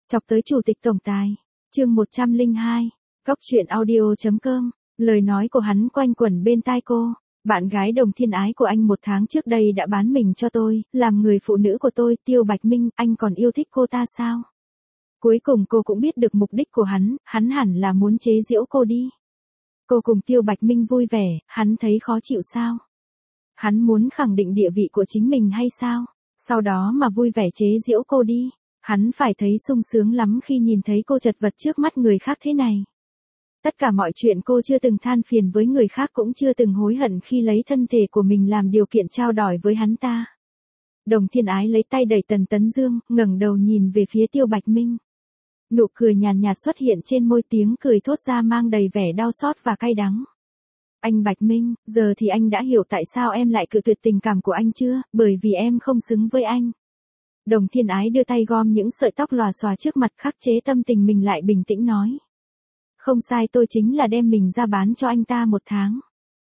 Chọc tới chủ tịch tổng tài. Chương 102. Cóc truyện audio.com. Lời nói của hắn quanh quẩn bên tai cô. Bạn gái Đồng Thiên Ái của anh 1 tháng trước đây đã bán mình cho tôi, làm người phụ nữ của tôi, Tiêu Bạch Minh, anh còn yêu thích cô ta sao? Cuối cùng cô cũng biết được mục đích của hắn hẳn là muốn chế giễu cô đi. Cô cùng Tiêu Bạch Minh vui vẻ, hắn thấy khó chịu sao? Hắn muốn khẳng định địa vị của chính mình hay sao? Sau đó mà vui vẻ chế giễu cô đi. Hắn phải thấy sung sướng lắm khi nhìn thấy cô chật vật trước mắt người khác thế này. Tất cả mọi chuyện cô chưa từng than phiền với người khác, cũng chưa từng hối hận khi lấy thân thể của mình làm điều kiện trao đổi với hắn ta. Đồng Thiên Ái lấy tay đẩy Tần Tấn Dương, ngẩng đầu nhìn về phía Tiêu Bạch Minh. Nụ cười nhàn nhạt xuất hiện trên môi, tiếng cười thốt ra mang đầy vẻ đau xót và cay đắng. Anh Bạch Minh, giờ thì anh đã hiểu tại sao em lại cự tuyệt tình cảm của anh chưa, bởi vì em không xứng với anh. Đồng Thiên Ái đưa tay gom những sợi tóc lòa xòa trước mặt, khắc chế tâm tình mình lại bình tĩnh nói. Không sai, tôi chính là đem mình ra bán cho anh ta 1 tháng.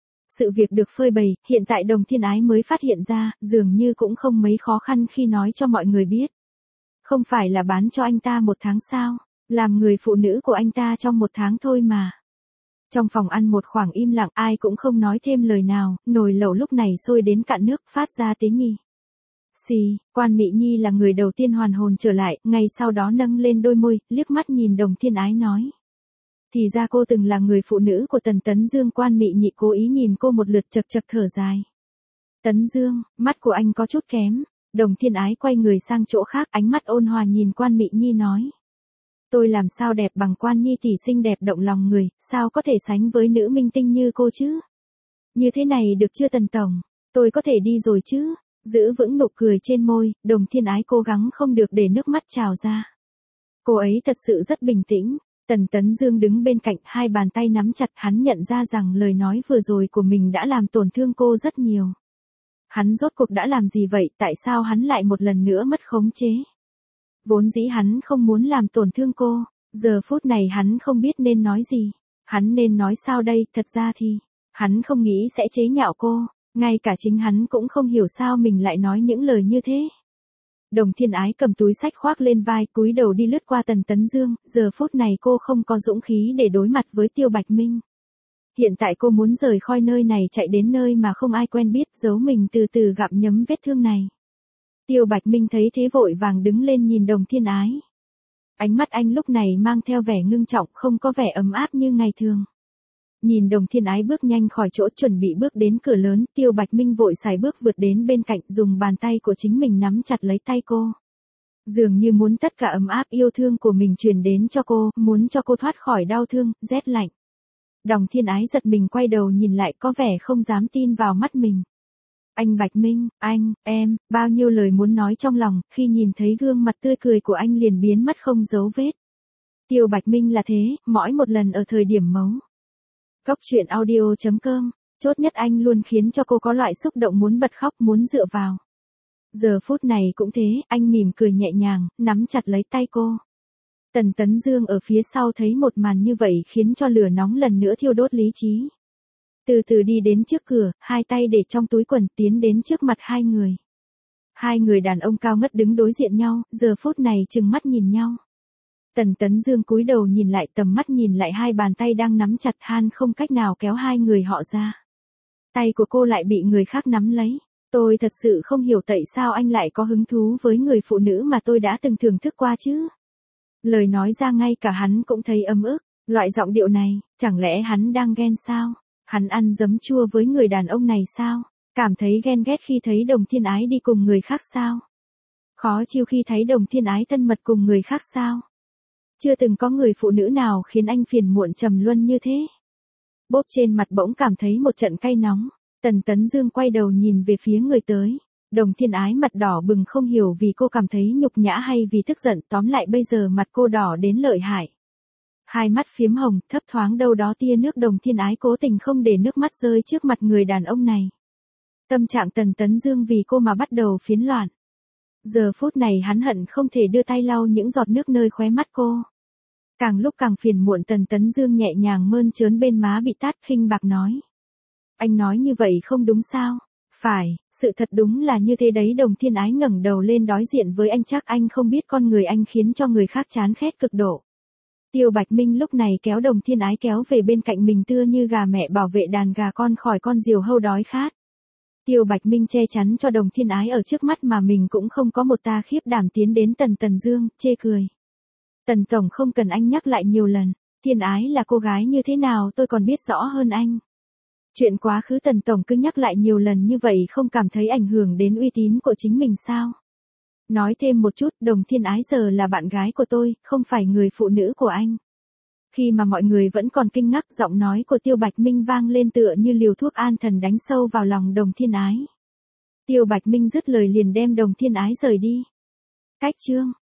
Sự việc được phơi bày, hiện tại Đồng Thiên Ái mới phát hiện ra, dường như cũng không mấy khó khăn khi nói cho mọi người biết. Không phải là bán cho anh ta 1 tháng sao, làm người phụ nữ của anh ta trong 1 tháng thôi mà. Trong phòng ăn một khoảng im lặng, ai cũng không nói thêm lời nào, nồi lẩu lúc này sôi đến cạn nước, phát ra tiếng nhì. Xì, Quan Mị Nhi là người đầu tiên hoàn hồn trở lại, ngay sau đó nâng lên đôi môi, liếc mắt nhìn Đồng Thiên Ái nói. Thì ra cô từng là người phụ nữ của Tần Tấn Dương. Quan Mị Nhị cố ý nhìn cô một lượt, chật chật thở dài. Tấn Dương, mắt của anh có chút kém. Đồng Thiên Ái quay người sang chỗ khác, ánh mắt ôn hòa nhìn Quan Mị Nhi nói. Tôi làm sao đẹp bằng Quan Nhi tỷ, xinh đẹp động lòng người, sao có thể sánh với nữ minh tinh như cô chứ? Như thế này được chưa Tần Tổng? Tôi có thể đi rồi chứ? Giữ vững nụ cười trên môi, Đồng Thiên Ái cố gắng không được để nước mắt trào ra. Cô ấy thật sự rất bình tĩnh. Tần Tấn Dương đứng bên cạnh, 2 bàn tay nắm chặt, hắn nhận ra rằng lời nói vừa rồi của mình đã làm tổn thương cô rất nhiều. Hắn rốt cuộc đã làm gì vậy, tại sao hắn lại một lần nữa mất khống chế? Vốn dĩ hắn không muốn làm tổn thương cô, giờ phút này hắn không biết nên nói gì. Hắn nên nói sao đây, thật ra thì, hắn không nghĩ sẽ chế nhạo cô, ngay cả chính hắn cũng không hiểu sao mình lại nói những lời như thế. Đồng Thiên Ái cầm túi xách khoác lên vai, cúi đầu đi lướt qua Tần Tấn Dương, giờ phút này cô không có dũng khí để đối mặt với Tiêu Bạch Minh. Hiện tại cô muốn rời khỏi nơi này, chạy đến nơi mà không ai quen biết, giấu mình từ từ gặm nhấm vết thương này. Tiêu Bạch Minh thấy thế vội vàng đứng lên nhìn Đồng Thiên Ái. Ánh mắt anh lúc này mang theo vẻ ngưng trọng, không có vẻ ấm áp như ngày thường. Nhìn Đồng Thiên Ái bước nhanh khỏi chỗ, chuẩn bị bước đến cửa lớn, Tiêu Bạch Minh vội sải bước vượt đến bên cạnh, dùng bàn tay của chính mình nắm chặt lấy tay cô. Dường như muốn tất cả ấm áp yêu thương của mình truyền đến cho cô, muốn cho cô thoát khỏi đau thương, rét lạnh. Đồng Thiên Ái giật mình quay đầu nhìn lại, có vẻ không dám tin vào mắt mình. Anh Bạch Minh, em, bao nhiêu lời muốn nói trong lòng, khi nhìn thấy gương mặt tươi cười của anh liền biến mất không dấu vết. Tiêu Bạch Minh là thế, mỗi một lần ở thời điểm mấu. Cóc truyện audio.com, chốt nhất anh luôn khiến cho cô có loại xúc động muốn bật khóc, muốn dựa vào. Giờ phút này cũng thế, anh mỉm cười nhẹ nhàng, nắm chặt lấy tay cô. Tần Tấn Dương ở phía sau thấy một màn như vậy khiến cho lửa nóng lần nữa thiêu đốt lý trí. Từ từ đi đến trước cửa, 2 tay để trong túi quần, tiến đến trước mặt 2 người. 2 người đàn ông cao ngất đứng đối diện nhau, giờ phút này trừng mắt nhìn nhau. Tần Tấn Dương cúi đầu nhìn lại, tầm mắt nhìn lại 2 bàn tay đang nắm chặt, han không cách nào kéo 2 người họ ra. Tay của cô lại bị người khác nắm lấy. Tôi thật sự không hiểu tại sao anh lại có hứng thú với người phụ nữ mà tôi đã từng thưởng thức qua chứ. Lời nói ra ngay cả hắn cũng thấy ấm ức, loại giọng điệu này, chẳng lẽ hắn đang ghen sao? Hắn ăn giấm chua với người đàn ông này sao? Cảm thấy ghen ghét khi thấy Đồng Thiên Ái đi cùng người khác sao? Khó chịu khi thấy Đồng Thiên Ái thân mật cùng người khác sao? Chưa từng có người phụ nữ nào khiến anh phiền muộn trầm luân như thế. Bốp trên mặt bỗng cảm thấy một trận cay nóng. Tần Tấn Dương quay đầu nhìn về phía người tới. Đồng Thiên Ái mặt đỏ bừng, không hiểu vì cô cảm thấy nhục nhã hay vì tức giận, tóm lại bây giờ mặt cô đỏ đến lợi hại. 2 mắt phiếm hồng, thấp thoáng đâu đó tia nước. Đồng Thiên Ái cố tình không để nước mắt rơi trước mặt người đàn ông này. Tâm trạng Tần Tấn Dương vì cô mà bắt đầu phiến loạn. Giờ phút này hắn hận không thể đưa tay lau những giọt nước nơi khóe mắt cô. Càng lúc càng phiền muộn, Tần Tấn Dương nhẹ nhàng mơn trớn bên má bị tát, khinh bạc nói. Anh nói như vậy không đúng sao? Phải, sự thật đúng là như thế đấy. Đồng Thiên Ái ngẩng đầu lên đối diện với anh, chắc anh không biết con người anh khiến cho người khác chán ghét cực độ. Tiêu Bạch Minh lúc này kéo Đồng Thiên Ái kéo về bên cạnh mình, tựa như gà mẹ bảo vệ đàn gà con khỏi con diều hâu đói khát. Tiêu Bạch Minh che chắn cho Đồng Thiên Ái ở trước mắt mà mình cũng không có một ta khiếp đảm tiến đến Tần Dương, chê cười. Tần tổng không cần anh nhắc lại nhiều lần, Thiên Ái là cô gái như thế nào tôi còn biết rõ hơn anh. Chuyện quá khứ Tần tổng cứ nhắc lại nhiều lần như vậy không cảm thấy ảnh hưởng đến uy tín của chính mình sao? Nói thêm một chút, Đồng Thiên Ái giờ là bạn gái của tôi, không phải người phụ nữ của anh. Khi mà mọi người vẫn còn kinh ngạc, giọng nói của Tiêu Bạch Minh vang lên tựa như liều thuốc an thần đánh sâu vào lòng Đồng Thiên Ái. Tiêu Bạch Minh dứt lời liền đem Đồng Thiên Ái rời đi. Cách chương